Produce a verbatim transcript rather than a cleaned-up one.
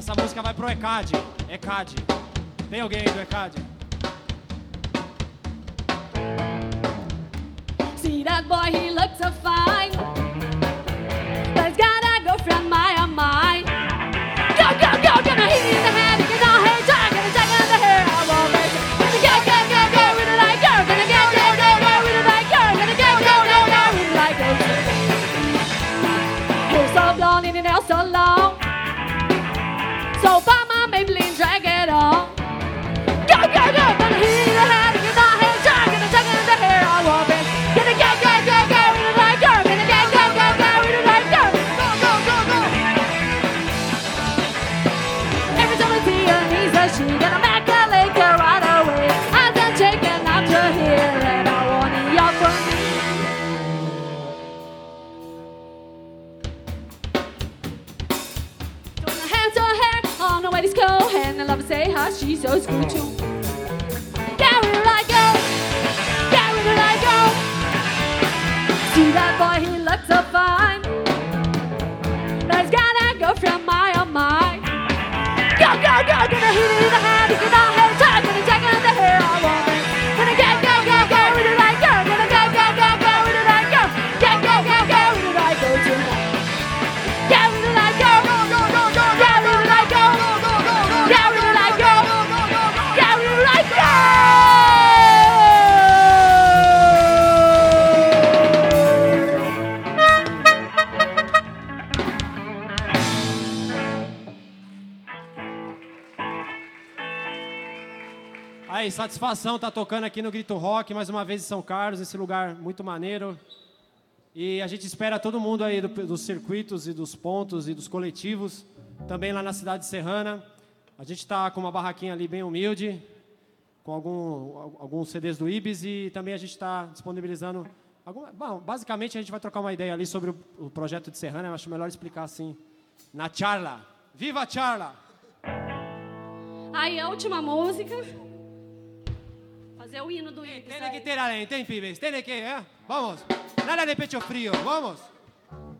Essa música vai pro E C A D. E C A D. Tem alguém aí do E C A D? See that boy, he looks so fine. But he's got a girlfriend, my oh my. Go, go, go, gonna hit you in the head. Get on her jack, gonna jack in the hair. I won't miss it. Gonna go, go, go, go, really like girl. Gonna go, go, go, go, really like girl. Gonna go, go, go, go, really like girl. Hair so blonde and your nails so long. So by my Maybelline, drag it on. Go, go, go, gonna hit you in the head. Get on her jack, gonna jack in the hair. I won't miss it. Gonna go, go, go, go, really like girl. Gonna go, go, go, go, really like girl. Go, go, go, go. Every time I see her knees, that she gonna make a lick her right away. I'm done checking out your hair, and I want it all for me. Gonna hands her hair on the way to school, and I love to say how she's so cool too. Yeah, we like girl. Yeah, we like girl. See that boy, he looks so fine. But he's got a girlfriend, my oh my. Go, go, go, gonna hit it in the head. Get on her jack, gonna jack in the hair. I want it. Gonna go, go, go, go, with it like girl. Gonna go, go, go, go, with it like girl. Go, go, go, go, with it like girl tonight. Yeah, with it like girl. Go, go, go, go. Yeah, with it like girl. Go, go, go, go. Yeah, with it like girl. Go, go, go, go. Yeah, with it like girl. Aí, satisfação tá tocando aqui no Grito Rock, mais uma vez em São Carlos, esse lugar muito maneiro. E a gente espera todo mundo aí do, dos circuitos e dos pontos e dos coletivos, também lá na cidade de Serrana. A gente tá com uma barraquinha ali bem humilde, com algum, alguns C Ds do Ibis, e também a gente está disponibilizando... Algum, bom, basicamente a gente vai trocar uma ideia ali sobre o, o projeto de Serrana, eu acho melhor explicar assim, na charla. Viva a charla! Aí a última música. Fazer o hino do Ibis. Tiene que ter além, tem pibes, tiene que, eh? Vamos, nada de pecho frío, vamos!